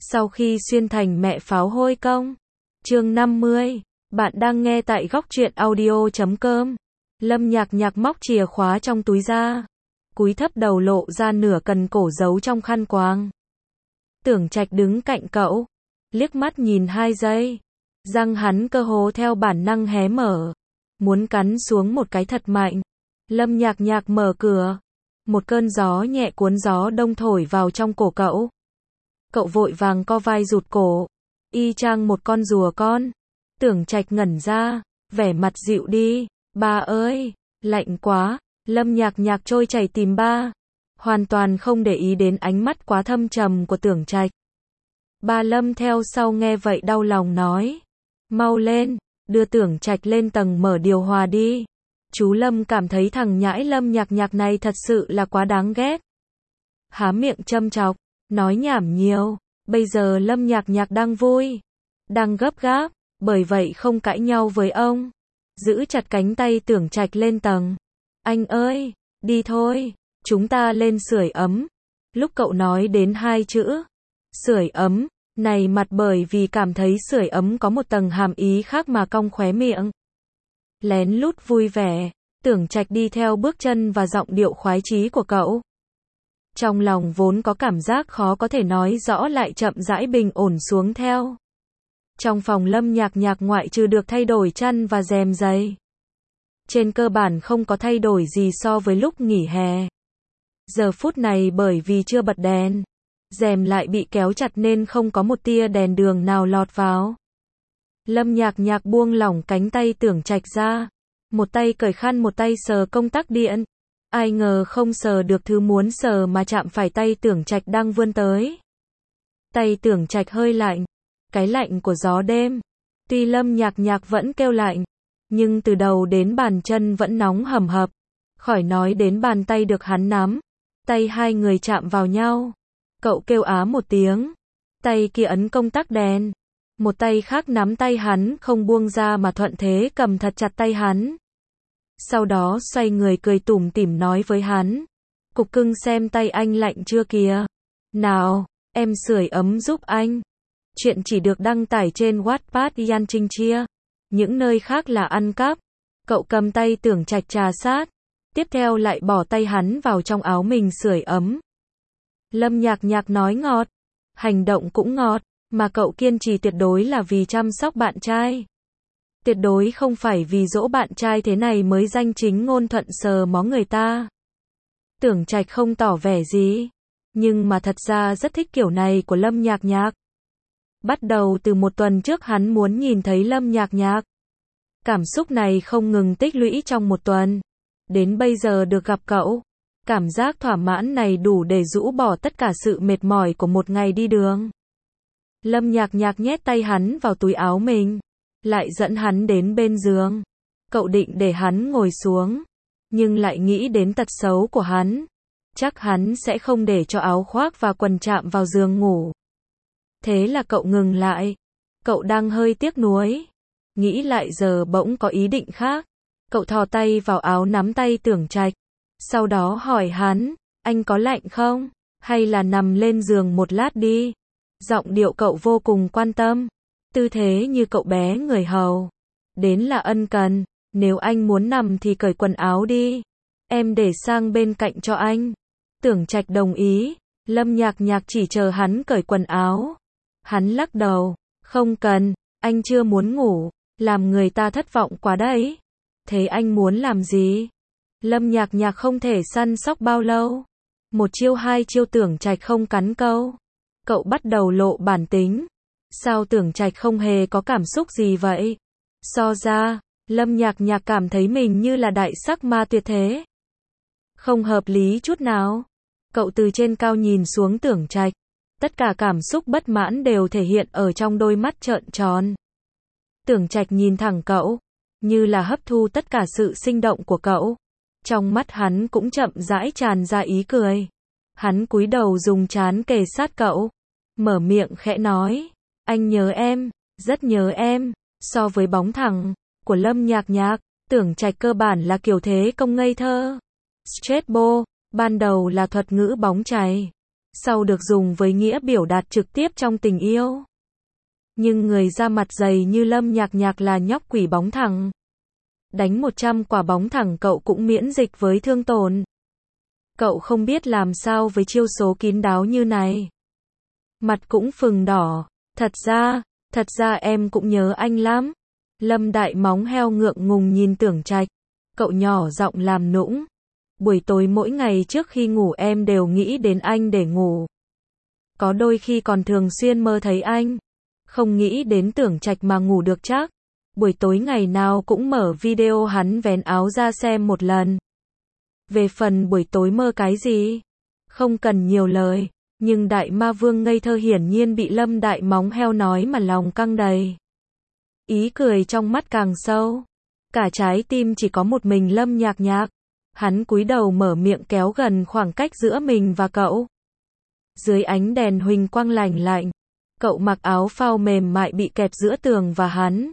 Sau khi xuyên thành mẹ pháo hôi công. Chương 50. Bạn đang nghe tại góc truyện audio.com. Lâm Nhạc Nhạc móc chìa khóa trong túi ra, cúi thấp đầu lộ ra nửa cần cổ giấu trong khăn quàng. Tưởng Trạch đứng cạnh cậu, liếc mắt nhìn 2 giây, răng hắn cơ hồ theo bản năng hé mở, muốn cắn xuống một cái thật mạnh. Lâm Nhạc Nhạc mở cửa, một cơn gió nhẹ cuốn gió đông thổi vào trong cổ cậu. Cậu vội vàng co vai rụt cổ, y chang một con rùa con. Tưởng Trạch ngẩn ra, vẻ mặt dịu đi, ba ơi, lạnh quá. Lâm Nhạc Nhạc trôi chảy tìm ba, hoàn toàn không để ý đến ánh mắt quá thâm trầm của Tưởng Trạch. Ba Lâm theo sau nghe vậy đau lòng nói, mau lên, đưa Tưởng Trạch lên tầng mở điều hòa đi. Chú Lâm cảm thấy thằng nhãi Lâm Nhạc Nhạc này thật sự là quá đáng ghét. Há miệng châm chọc, nói nhảm nhiều, bây giờ Lâm Nhạc Nhạc đang vui, đang gấp gáp, bởi vậy không cãi nhau với ông. Giữ chặt cánh tay Tưởng Trạch lên tầng. Anh ơi, đi thôi, chúng ta lên sưởi ấm. Lúc cậu nói đến 2 chữ sưởi ấm này, mặt bởi vì cảm thấy sưởi ấm có một tầng hàm ý khác mà cong khóe miệng. Lén lút vui vẻ, Tưởng Trạch đi theo bước chân và giọng điệu khoái chí của cậu. Trong lòng vốn có cảm giác khó có thể nói rõ lại chậm rãi bình ổn xuống theo. Trong phòng Lâm Nhạc Nhạc ngoại trừ được thay đổi chăn và rèm giày, trên cơ bản không có thay đổi gì so với lúc nghỉ hè. Giờ phút này bởi vì chưa bật đèn, rèm lại bị kéo chặt nên không có một tia đèn đường nào lọt vào. Lâm Nhạc Nhạc buông lỏng cánh tay Tưởng Trạch ra, một tay cởi khăn một tay sờ công tắc điện. Ai ngờ không sờ được thứ muốn sờ mà chạm phải tay Tưởng Trạch đang vươn tới. Tay Tưởng Trạch hơi lạnh, cái lạnh của gió đêm. Tuy Lâm Nhạc Nhạc vẫn kêu lạnh, nhưng từ đầu đến bàn chân vẫn nóng hầm hập, khỏi nói đến bàn tay được hắn nắm. Tay hai người chạm vào nhau, cậu kêu á một tiếng, tay kia ấn công tắc đèn, một tay khác nắm tay hắn không buông ra mà thuận thế cầm thật chặt tay hắn. Sau đó xoay người cười tủm tỉm nói với hắn, cục cưng xem tay anh lạnh chưa kìa. Nào, em sưởi ấm giúp anh. Chuyện chỉ được đăng tải trên Wattpad Yan Trinh Chia. Những nơi khác là ăn cắp. Cậu cầm tay Tưởng Trạch trà sát, tiếp theo lại bỏ tay hắn vào trong áo mình sưởi ấm. Lâm Nhạc Nhạc nói ngọt, hành động cũng ngọt, mà cậu kiên trì tuyệt đối là vì chăm sóc bạn trai. Tuyệt đối không phải vì dỗ bạn trai thế này mới danh chính ngôn thuận sờ mó người ta. Tưởng Trạch không tỏ vẻ gì, nhưng mà thật ra rất thích kiểu này của Lâm Nhạc Nhạc. Bắt đầu từ một tuần trước hắn muốn nhìn thấy Lâm Nhạc Nhạc. Cảm xúc này không ngừng tích lũy trong một tuần. Đến bây giờ được gặp cậu, cảm giác thỏa mãn này đủ để rũ bỏ tất cả sự mệt mỏi của một ngày đi đường. Lâm Nhạc Nhạc nhét tay hắn vào túi áo mình, lại dẫn hắn đến bên giường. Cậu định để hắn ngồi xuống, nhưng lại nghĩ đến tật xấu của hắn. Chắc hắn sẽ không để cho áo khoác và quần chạm vào giường ngủ. Thế là cậu ngừng lại. Cậu đang hơi tiếc nuối. Nghĩ lại giờ bỗng có ý định khác. Cậu thò tay vào áo nắm tay Tưởng Trạch. Sau đó hỏi hắn, anh có lạnh không? Hay là nằm lên giường một lát đi? Giọng điệu cậu vô cùng quan tâm. Tư thế như cậu bé người hầu. Đến là ân cần. Nếu anh muốn nằm thì cởi quần áo đi. Em để sang bên cạnh cho anh. Tưởng Trạch đồng ý. Lâm Nhạc Nhạc chỉ chờ hắn cởi quần áo. Hắn lắc đầu. Không cần, anh chưa muốn ngủ. Làm người ta thất vọng quá đấy. Thế anh muốn làm gì? Lâm Nhạc Nhạc không thể săn sóc bao lâu. Một chiêu hai chiêu Tưởng Trạch không cắn câu. Cậu bắt đầu lộ bản tính. Sao Tưởng Trạch không hề có cảm xúc gì vậy? So ra, Lâm Nhạc Nhạc cảm thấy mình như là đại sắc ma tuyệt thế. Không hợp lý chút nào. Cậu từ trên cao nhìn xuống Tưởng Trạch. Tất cả cảm xúc bất mãn đều thể hiện ở trong đôi mắt trợn tròn. Tưởng Trạch nhìn thẳng cậu, như là hấp thu tất cả sự sinh động của cậu. Trong mắt hắn cũng chậm rãi tràn ra ý cười. Hắn cúi đầu dùng trán kề sát cậu, mở miệng khẽ nói, anh nhớ em, rất nhớ em. So với bóng thẳng của Lâm Nhạc Nhạc, Tưởng Trạch cơ bản là kiểu thế công ngây thơ. Straight ban đầu là thuật ngữ bóng chày. sau được dùng với nghĩa biểu đạt trực tiếp trong tình yêu. Nhưng người da mặt dày như Lâm Nhạc Nhạc là nhóc quỷ bóng thẳng. Đánh 100 quả bóng thẳng cậu cũng miễn dịch với thương tổn. Cậu không biết làm sao với chiêu số kín đáo như này. Mặt cũng phừng đỏ. Thật ra em cũng nhớ anh lắm. Lâm Đại Móng heo ngượng ngùng nhìn Tưởng Trạch. Cậu nhỏ giọng làm nũng. Buổi tối mỗi ngày trước khi ngủ em đều nghĩ đến anh để ngủ. Có đôi khi còn thường xuyên mơ thấy anh. Không nghĩ đến Tưởng Trạch mà ngủ được chắc. Buổi tối ngày nào cũng mở video hắn vén áo ra xem một lần. Về phần buổi tối mơ cái gì? Không cần nhiều lời. Nhưng Đại Ma Vương ngây thơ hiển nhiên bị Lâm Đại Móng heo nói mà lòng căng đầy. Ý cười trong mắt càng sâu. Cả trái tim chỉ có một mình Lâm Nhạc Nhạc. Hắn cúi đầu mở miệng kéo gần khoảng cách giữa mình và cậu. Dưới ánh đèn huỳnh quang lạnh lạnh, cậu mặc áo phao mềm mại bị kẹp giữa tường và hắn.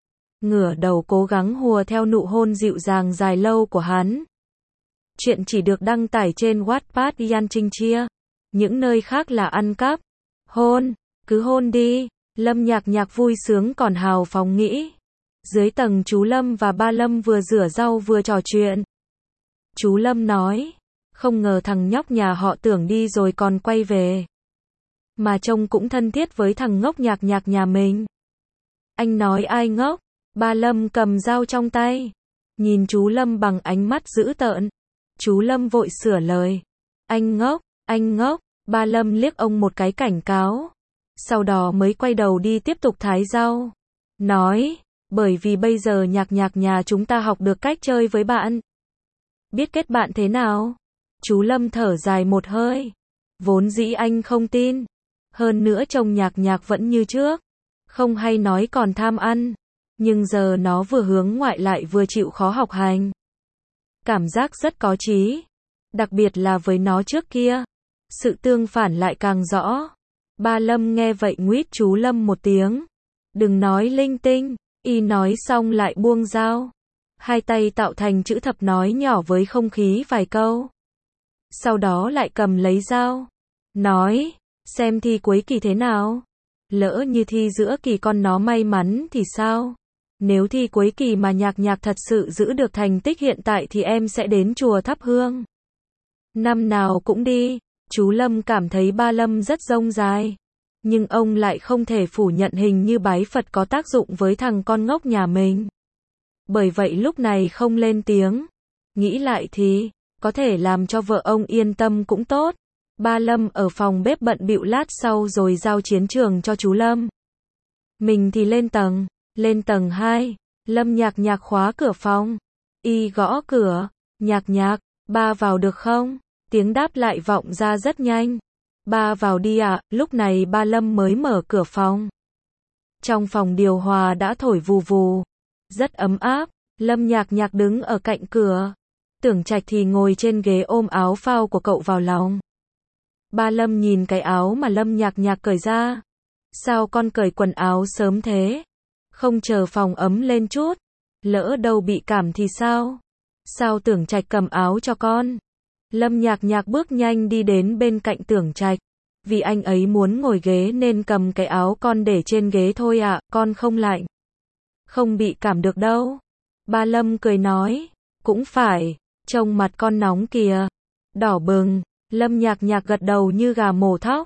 Ngửa đầu cố gắng hùa theo nụ hôn dịu dàng dài lâu của hắn. Chuyện chỉ được đăng tải trên Wattpad Yan Trinh Chia. Những nơi khác là ăn cắp. Hôn, cứ hôn đi. Lâm Nhạc Nhạc vui sướng còn hào phóng nghĩ. Dưới tầng chú Lâm và ba Lâm vừa rửa rau vừa trò chuyện. Chú Lâm nói, không ngờ thằng nhóc nhà họ Tưởng đi rồi còn quay về. Mà trông cũng thân thiết với thằng ngốc Nhạc Nhạc nhà mình. Anh nói ai ngốc? Ba Lâm cầm dao trong tay. Nhìn chú Lâm bằng ánh mắt dữ tợn. Chú Lâm vội sửa lời. Anh ngốc. Ba Lâm liếc ông một cái cảnh cáo. Sau đó mới quay đầu đi tiếp tục thái rau. Nói, bởi vì bây giờ Nhạc Nhạc nhà chúng ta học được cách chơi với bạn. Biết kết bạn thế nào? Chú Lâm thở dài một hơi. Vốn dĩ anh không tin. Hơn nữa trông Nhạc Nhạc vẫn như trước. Không hay nói còn tham ăn. Nhưng giờ nó vừa hướng ngoại lại vừa chịu khó học hành. Cảm giác rất có trí. Đặc biệt là với nó trước kia. Sự tương phản lại càng rõ. Ba Lâm nghe vậy nguýt chú Lâm một tiếng. Đừng nói linh tinh. Y nói xong lại buông dao. Hai tay tạo thành chữ thập nói nhỏ với không khí vài câu. Sau đó lại cầm lấy dao. Nói, xem thi cuối kỳ thế nào? Lỡ như thi giữa kỳ con nó may mắn thì sao? Nếu thi cuối kỳ mà Nhạc Nhạc thật sự giữ được thành tích hiện tại thì em sẽ đến chùa thắp hương. Năm nào cũng đi. Chú Lâm cảm thấy ba Lâm rất dông dài. Nhưng ông lại không thể phủ nhận hình như bái Phật có tác dụng với thằng con ngốc nhà mình. Bởi vậy lúc này không lên tiếng. Nghĩ lại thì, có thể làm cho vợ ông yên tâm cũng tốt. Ba Lâm ở phòng bếp bận bịu lát sau rồi giao chiến trường cho chú Lâm. Mình thì lên tầng 2. Lâm Nhạc Nhạc khóa cửa phòng. Y gõ cửa. Nhạc Nhạc, ba vào được không? Tiếng đáp lại vọng ra rất nhanh. Ba vào đi ạ. Lúc này ba Lâm mới mở cửa phòng. Trong phòng điều hòa đã thổi vù vù. Rất ấm áp. Lâm Nhạc Nhạc đứng ở cạnh cửa. Tưởng Trạch thì ngồi trên ghế ôm áo phao của cậu vào lòng. Ba Lâm nhìn cái áo mà Lâm Nhạc Nhạc cởi ra. Sao con cởi quần áo sớm thế? Không chờ phòng ấm lên chút. Lỡ đâu bị cảm thì sao? Sao Tưởng Trạch cầm áo cho con? Lâm Nhạc Nhạc bước nhanh đi đến bên cạnh Tưởng Trạch. Vì anh ấy muốn ngồi ghế nên cầm cái áo con để trên ghế thôi ạ, con không lạnh. Không bị cảm được đâu. Ba Lâm cười nói. Cũng phải, trông mặt con nóng kìa. Đỏ bừng. Lâm Nhạc Nhạc gật đầu như gà mổ thóc.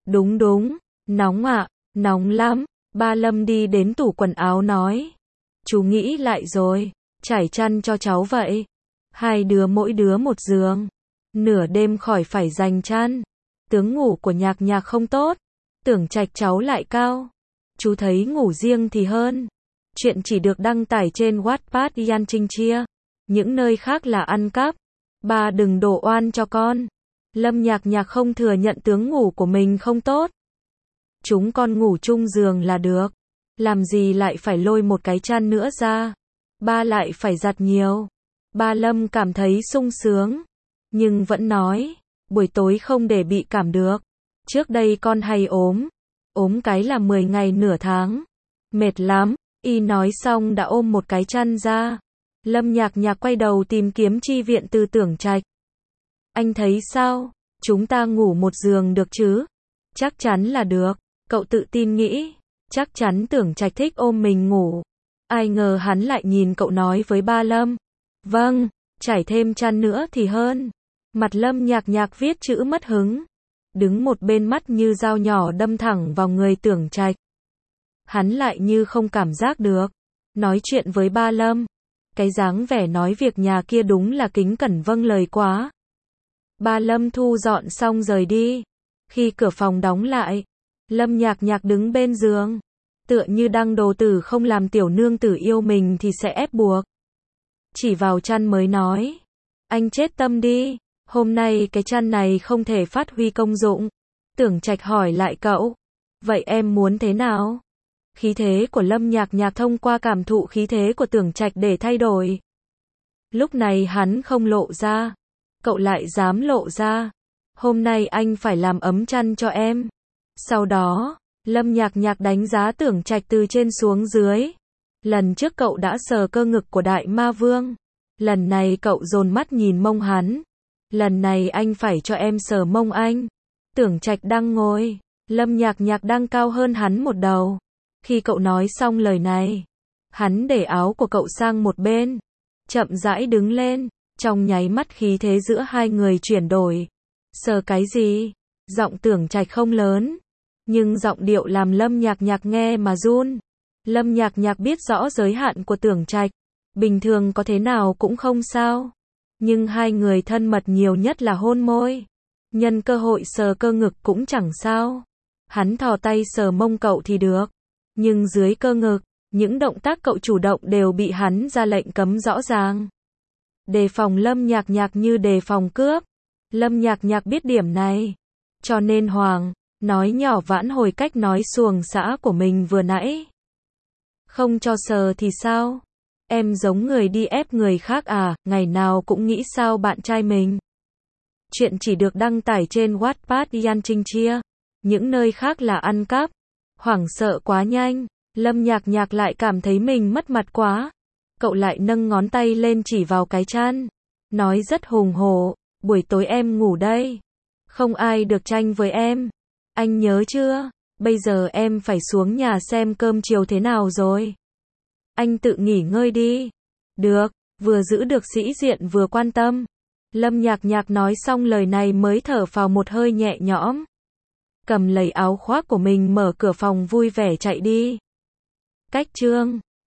Đúng, nóng ạ, nóng lắm. Ba Lâm đi đến tủ quần áo nói. Chú nghĩ lại rồi, trải chăn cho cháu vậy. Hai đứa mỗi đứa một giường. Nửa đêm khỏi phải giành chăn. Tướng ngủ của Nhạc Nhạc không tốt. Tưởng Trạch cháu lại cao. Chú thấy ngủ riêng thì hơn. Chuyện chỉ được đăng tải trên Wattpad Yan Trinh Chia. Những nơi khác là ăn cắp. Ba đừng đổ oan cho con. Lâm Nhạc Nhạc không thừa nhận tướng ngủ của mình không tốt. Chúng con ngủ chung giường là được. Làm gì lại phải lôi một cái chăn nữa ra. Ba lại phải giặt nhiều. Ba Lâm cảm thấy sung sướng. Nhưng vẫn nói. Buổi tối không để bị cảm được. Trước đây con hay ốm. Ốm cái là 10 ngày nửa tháng. Mệt lắm. Y nói xong đã ôm một cái chăn ra. Lâm Nhạc Nhạc quay đầu tìm kiếm chi viện từ Tưởng Trạch. Anh thấy sao? Chúng ta ngủ một giường được chứ? Chắc chắn là được. Cậu tự tin nghĩ. Chắc chắn Tưởng Trạch thích ôm mình ngủ. Ai ngờ hắn lại nhìn cậu nói với ba Lâm. Vâng, trải thêm chăn nữa thì hơn. Mặt Lâm Nhạc Nhạc viết chữ mất hứng. Đứng một bên mắt như dao nhỏ đâm thẳng vào người Tưởng Trạch. Hắn lại như không cảm giác được. Nói chuyện với ba Lâm. Cái dáng vẻ nói việc nhà kia đúng là kính cẩn vâng lời quá. Ba Lâm thu dọn xong rời đi. Khi cửa phòng đóng lại, Lâm Nhạc Nhạc đứng bên giường. Tựa như đăng đồ tử không làm tiểu nương tử yêu mình thì sẽ ép buộc. Chỉ vào chăn mới nói. Anh chết tâm đi. Hôm nay cái chăn này không thể phát huy công dụng. Tưởng Trạch hỏi lại cậu. Vậy em muốn thế nào? Khí thế của Lâm Nhạc Nhạc thông qua cảm thụ khí thế của Tưởng Trạch để thay đổi. Lúc này hắn không lộ ra. Cậu lại dám lộ ra. Hôm nay anh phải làm ấm chăn cho em. Sau đó, Lâm Nhạc Nhạc đánh giá Tưởng Trạch từ trên xuống dưới. Lần trước cậu đã sờ cơ ngực của Đại Ma Vương. Lần này cậu dồn mắt nhìn mông hắn. Lần này anh phải cho em sờ mông anh. Tưởng Trạch đang ngồi. Lâm Nhạc Nhạc đang cao hơn hắn một đầu. Khi cậu nói xong lời này, hắn để áo của cậu sang một bên. Chậm rãi đứng lên. Trong nháy mắt khí thế giữa hai người chuyển đổi. Sờ cái gì? Giọng Tưởng Trạch không lớn. Nhưng giọng điệu làm Lâm Nhạc Nhạc nghe mà run. Lâm Nhạc Nhạc biết rõ giới hạn của Tưởng Trạch. Bình thường có thế nào cũng không sao. Nhưng hai người thân mật nhiều nhất là hôn môi. Nhân cơ hội sờ cơ ngực cũng chẳng sao. Hắn thò tay sờ mông cậu thì được. Nhưng dưới cơ ngực, những động tác cậu chủ động đều bị hắn ra lệnh cấm rõ ràng. Đề phòng Lâm Nhạc Nhạc như đề phòng cướp. Lâm Nhạc Nhạc biết điểm này. Cho nên nói nhỏ vãn hồi cách nói xuồng xã của mình vừa nãy. Không cho sờ thì sao? Em giống người đi ép người khác à, ngày nào cũng nghĩ sao bạn trai mình. Chuyện chỉ được đăng tải trên Wattpad Yan Trinh Chia. Những nơi khác là ăn cắp. Hoảng sợ quá nhanh. Lâm Nhạc Nhạc lại cảm thấy mình mất mặt quá. Cậu lại nâng ngón tay lên chỉ vào cái chăn. Nói rất hùng hổ. Buổi tối em ngủ đây. Không ai được tranh với em. Anh nhớ chưa? Bây giờ em phải xuống nhà xem cơm chiều thế nào rồi. Anh tự nghỉ ngơi đi. Được, vừa giữ được sĩ diện vừa quan tâm. Lâm Nhạc Nhạc nói xong lời này mới thở phào một hơi nhẹ nhõm. Cầm lấy áo khoác của mình mở cửa phòng vui vẻ chạy đi. Cách chương